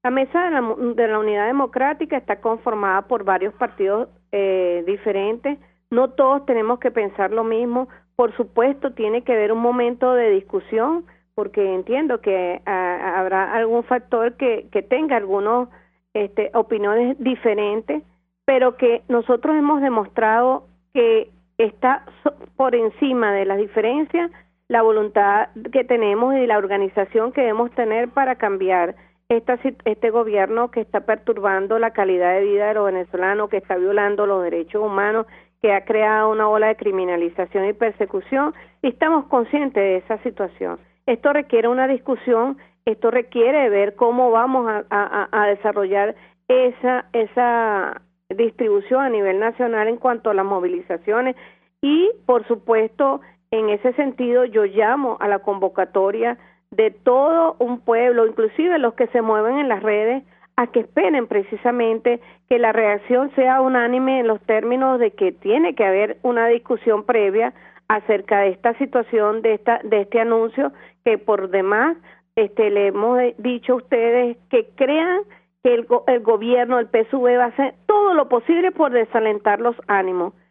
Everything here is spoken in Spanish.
La mesa de la Unidad Democrática está conformada por varios partidos diferentes. No todos tenemos que pensar lo mismo. Por supuesto, tiene que haber un momento de discusión, porque entiendo que habrá algún factor que tenga algunos opiniones diferentes, pero que nosotros hemos demostrado que está por encima de las diferencias la voluntad que tenemos y la organización que debemos tener para cambiar este gobierno que está perturbando la calidad de vida de los venezolanos, que está violando los derechos humanos, que ha creado una ola de criminalización y persecución, y estamos conscientes de esa situación. Esto requiere una discusión, esto requiere ver cómo vamos a desarrollar esa distribución a nivel nacional en cuanto a las movilizaciones y, por supuesto, en ese sentido yo llamo a la convocatoria de todo un pueblo, inclusive los que se mueven en las redes, a que esperen precisamente que la reacción sea unánime en los términos de que tiene que haber una discusión previa acerca de esta situación, de este anuncio, que por demás le hemos dicho a ustedes que crean que el gobierno, el PSV, va a hacer todo lo posible por desalentar los ánimos.